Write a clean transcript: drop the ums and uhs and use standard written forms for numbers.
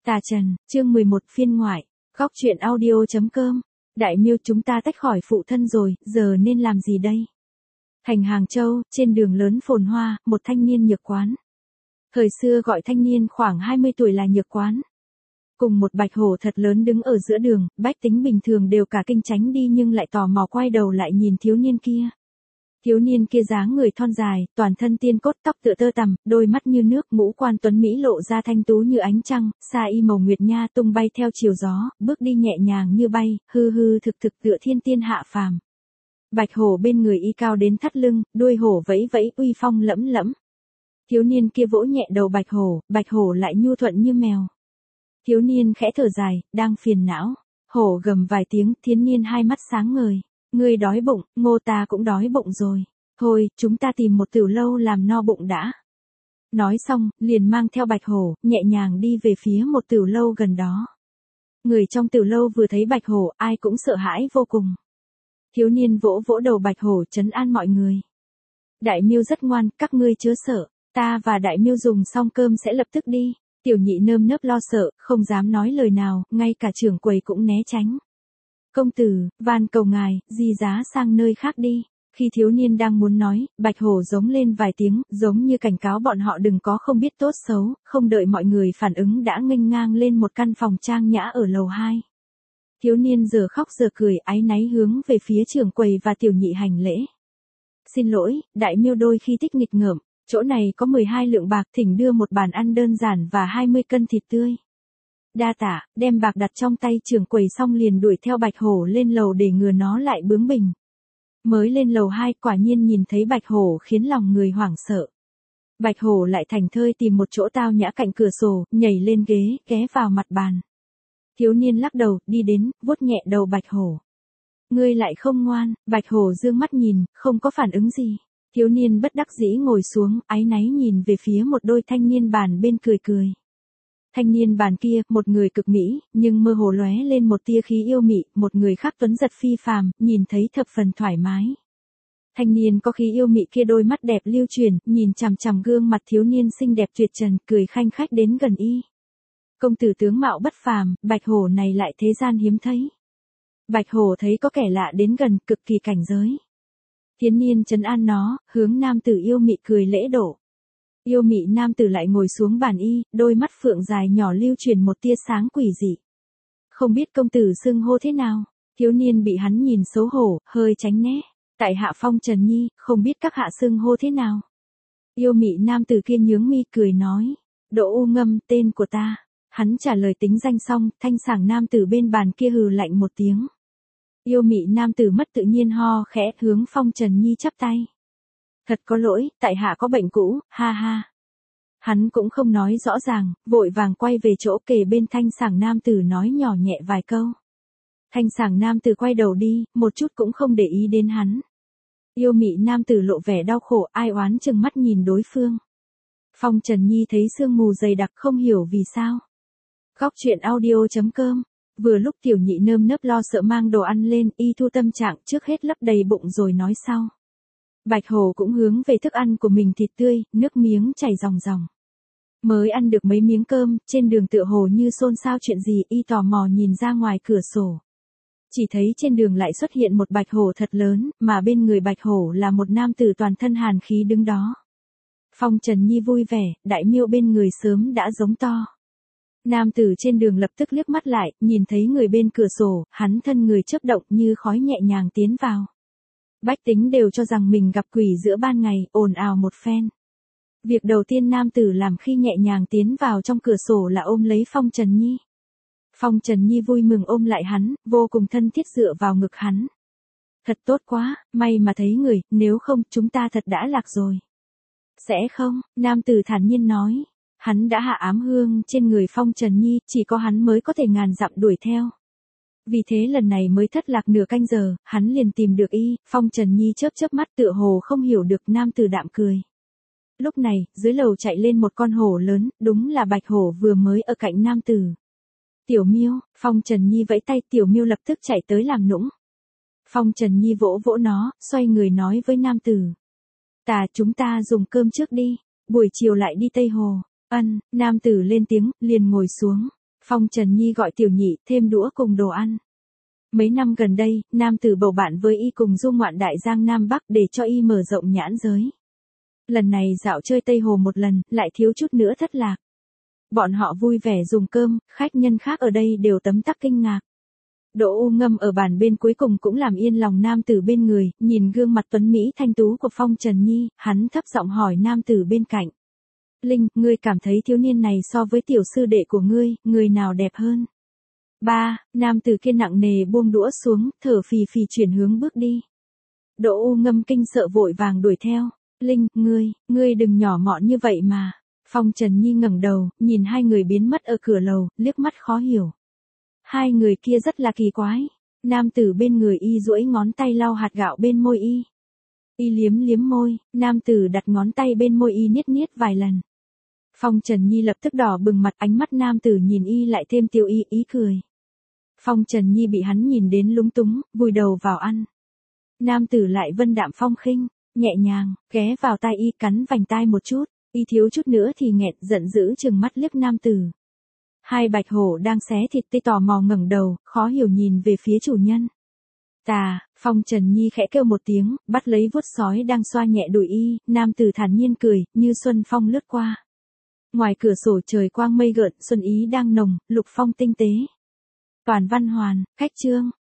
Tà Trần, chương 11 phiên ngoại, góc truyện audio.com. Đại Miêu, chúng ta tách khỏi phụ thân rồi, giờ nên làm gì đây? Thành Hàng Châu, trên đường lớn phồn hoa, một thanh niên nhược quán. Thời xưa gọi thanh niên khoảng 20 tuổi là nhược quán. Cùng một bạch hổ thật lớn đứng ở giữa đường, bách tính bình thường đều cả kinh tránh đi nhưng lại tò mò quay đầu lại nhìn thiếu niên kia. Thiếu niên kia dáng người thon dài, toàn thân tiên cốt, tóc tựa tơ tằm, đôi mắt như nước, ngũ quan tuấn mỹ lộ ra thanh tú như ánh trăng, sa y màu nguyệt nha tung bay theo chiều gió, bước đi nhẹ nhàng như bay, hư hư thực thực tựa thiên tiên hạ phàm. Bạch hổ bên người y cao đến thắt lưng, đuôi hổ vẫy vẫy uy phong lẫm lẫm. Thiếu niên kia vỗ nhẹ đầu bạch hổ lại nhu thuận như mèo. Thiếu niên khẽ thở dài, đang phiền não. Hổ gầm vài tiếng, thiếu niên hai mắt sáng ngời. Ngươi đói bụng, Ngô ta cũng đói bụng rồi. Thôi, chúng ta tìm một tiểu lâu làm no bụng đã. Nói xong, liền mang theo bạch hổ, nhẹ nhàng đi về phía một tiểu lâu gần đó. Người trong tiểu lâu vừa thấy bạch hổ, ai cũng sợ hãi vô cùng. Thiếu niên vỗ vỗ đầu bạch hổ trấn an mọi người. Đại Miêu rất ngoan, các ngươi chớ sợ, ta và Đại Miêu dùng xong cơm sẽ lập tức đi. Tiểu nhị nơm nớp lo sợ, không dám nói lời nào, ngay cả trưởng quầy cũng né tránh. Công tử, van cầu ngài, di giá sang nơi khác đi. Khi thiếu niên đang muốn nói, bạch hổ giống lên vài tiếng, giống như cảnh cáo bọn họ đừng có không biết tốt xấu, không đợi mọi người phản ứng đã nghênh ngang lên một căn phòng trang nhã ở lầu 2. Thiếu niên giờ khóc giờ cười, áy náy hướng về phía trưởng quầy và tiểu nhị hành lễ. Xin lỗi, Đại Miêu đôi khi thích nghịch ngợm, chỗ này có 12 lượng bạc, thỉnh đưa một bàn ăn đơn giản và 20 cân thịt tươi. Đa tạ, đem bạc đặt trong tay trưởng quầy xong liền đuổi theo bạch hổ lên lầu để ngừa nó lại bướng bỉnh. Mới lên lầu 2 quả nhiên nhìn thấy bạch hổ khiến lòng người hoảng sợ. Bạch hổ lại thành thơi tìm một chỗ tao nhã cạnh cửa sổ, nhảy lên ghế, ghé vào mặt bàn. Thiếu niên lắc đầu, đi đến, vuốt nhẹ đầu bạch hổ. Ngươi lại không ngoan, bạch hổ dương mắt nhìn, không có phản ứng gì. Thiếu niên bất đắc dĩ ngồi xuống, áy náy nhìn về phía một đôi thanh niên bàn bên cười cười. Thanh niên bàn kia, một người cực mỹ, nhưng mơ hồ lóe lên một tia khí yêu mị, một người khác tuấn giật phi phàm, nhìn thấy thập phần thoải mái. Thanh niên có khí yêu mị kia đôi mắt đẹp lưu chuyển, nhìn chằm chằm gương mặt thiếu niên xinh đẹp tuyệt trần, cười khanh khách đến gần y. Công tử tướng mạo bất phàm, bạch hổ này lại thế gian hiếm thấy. Bạch hổ thấy có kẻ lạ đến gần, cực kỳ cảnh giới. Thiếu niên trấn an nó, hướng nam tử yêu mị cười lễ độ. Yêu mị nam tử lại ngồi xuống bàn y, đôi mắt phượng dài nhỏ lưu truyền một tia sáng quỷ dị. Không biết công tử xưng hô thế nào? Thiếu niên bị hắn nhìn xấu hổ, hơi tránh né. Tại hạ Phong Trần Nhi, không biết các hạ xưng hô thế nào? Yêu mị nam tử kia nhướng mi cười nói. Đỗ U Ngâm, tên của ta. Hắn trả lời tính danh xong, thanh sảng nam tử bên bàn kia hừ lạnh một tiếng. Yêu mị nam tử mất tự nhiên ho khẽ, hướng Phong Trần Nhi chắp tay. Thật có lỗi, tại hạ có bệnh cũ, ha ha. Hắn cũng không nói rõ ràng, vội vàng quay về chỗ kề bên thanh sảng nam tử nói nhỏ nhẹ vài câu. Thanh sảng nam tử quay đầu đi, một chút cũng không để ý đến hắn. Yêu mị nam tử lộ vẻ đau khổ, ai oán chừng mắt nhìn đối phương. Phong Trần Nhi thấy sương mù dày đặc không hiểu vì sao. Góc truyện audio.com. Vừa lúc tiểu nhị nơm nớp lo sợ mang đồ ăn lên, y thu tâm trạng trước hết lấp đầy bụng rồi nói sau. Bạch hổ cũng hướng về thức ăn của mình thịt tươi, nước miếng chảy ròng ròng. Mới ăn được mấy miếng cơm, trên đường tựa hồ như xôn xao chuyện gì, y tò mò nhìn ra ngoài cửa sổ. Chỉ thấy trên đường lại xuất hiện một bạch hổ thật lớn, mà bên người bạch hổ là một nam tử toàn thân hàn khí đứng đó. Phong Trần Nhi vui vẻ, Đại Miêu bên người sớm đã giống to. Nam tử trên đường lập tức liếc mắt lại, nhìn thấy người bên cửa sổ, hắn thân người chớp động như khói nhẹ nhàng tiến vào. Bách tính đều cho rằng mình gặp quỷ giữa ban ngày, ồn ào một phen. Việc đầu tiên nam tử làm khi nhẹ nhàng tiến vào trong cửa sổ là ôm lấy Phong Trần Nhi. Phong Trần Nhi vui mừng ôm lại hắn, vô cùng thân thiết dựa vào ngực hắn. Thật tốt quá, may mà thấy người, nếu không chúng ta thật đã lạc rồi. Sẽ không, nam tử thản nhiên nói. Hắn đã hạ ám hương trên người Phong Trần Nhi, chỉ có hắn mới có thể ngàn dặm đuổi theo. Vì thế lần này mới thất lạc nửa canh giờ, hắn liền tìm được y. Phong Trần Nhi chớp chớp mắt tựa hồ không hiểu được, nam tử đạm cười. Lúc này, dưới lầu chạy lên một con hổ lớn, đúng là bạch hổ vừa mới ở cạnh nam tử. Tiểu Miêu, Phong Trần Nhi vẫy tay, Tiểu Miêu lập tức chạy tới làm nũng. Phong Trần Nhi vỗ vỗ nó, xoay người nói với nam tử. Chúng ta dùng cơm trước đi, buổi chiều lại đi Tây Hồ. Nam tử lên tiếng, liền ngồi xuống. Phong Trần Nhi gọi Tiểu Nhị thêm đũa cùng đồ ăn. Mấy năm gần đây, nam tử bầu bạn với y cùng du ngoạn đại giang Nam Bắc để cho y mở rộng nhãn giới. Lần này dạo chơi Tây Hồ một lần, lại thiếu chút nữa thất lạc. Bọn họ vui vẻ dùng cơm, khách nhân khác ở đây đều tấm tắc kinh ngạc. Đỗ U Ngâm ở bàn bên cuối cùng cũng làm yên lòng nam tử bên người, nhìn gương mặt tuấn Mỹ thanh tú của Phong Trần Nhi, hắn thấp giọng hỏi nam tử bên cạnh. Linh, ngươi cảm thấy thiếu niên này so với tiểu sư đệ của ngươi, người nào đẹp hơn? Ba, nam tử kia nặng nề buông đũa xuống, thở phì phì chuyển hướng bước đi. Đỗ U Ngâm kinh sợ vội vàng đuổi theo. Linh, ngươi đừng nhỏ mọn như vậy mà. Phong Trần Nhi ngẩng đầu, nhìn hai người biến mất ở cửa lầu, liếc mắt khó hiểu. Hai người kia rất là kỳ quái. Nam tử bên người y duỗi ngón tay lau hạt gạo bên môi y. Y liếm liếm môi, nam tử đặt ngón tay bên môi y niết niết vài lần. Phong Trần Nhi lập tức đỏ bừng mặt, ánh mắt nam tử nhìn y lại thêm tiêu y ý cười. Phong Trần Nhi bị hắn nhìn đến lúng túng, vùi đầu vào ăn. Nam tử lại vân đạm phong khinh, nhẹ nhàng, ghé vào tai y cắn vành tai một chút, y thiếu chút nữa thì nghẹn giận dữ trừng mắt liếc nam tử. Hai bạch hổ đang xé thịt tê tò mò ngẩng đầu, khó hiểu nhìn về phía chủ nhân. Phong Trần Nhi khẽ kêu một tiếng, bắt lấy vuốt sói đang xoa nhẹ đùi y, nam tử thản nhiên cười, như xuân phong lướt qua. Ngoài cửa sổ trời quang mây gợn, xuân ý đang nồng, lục phong tinh tế. Toàn văn hoàn, khách chương.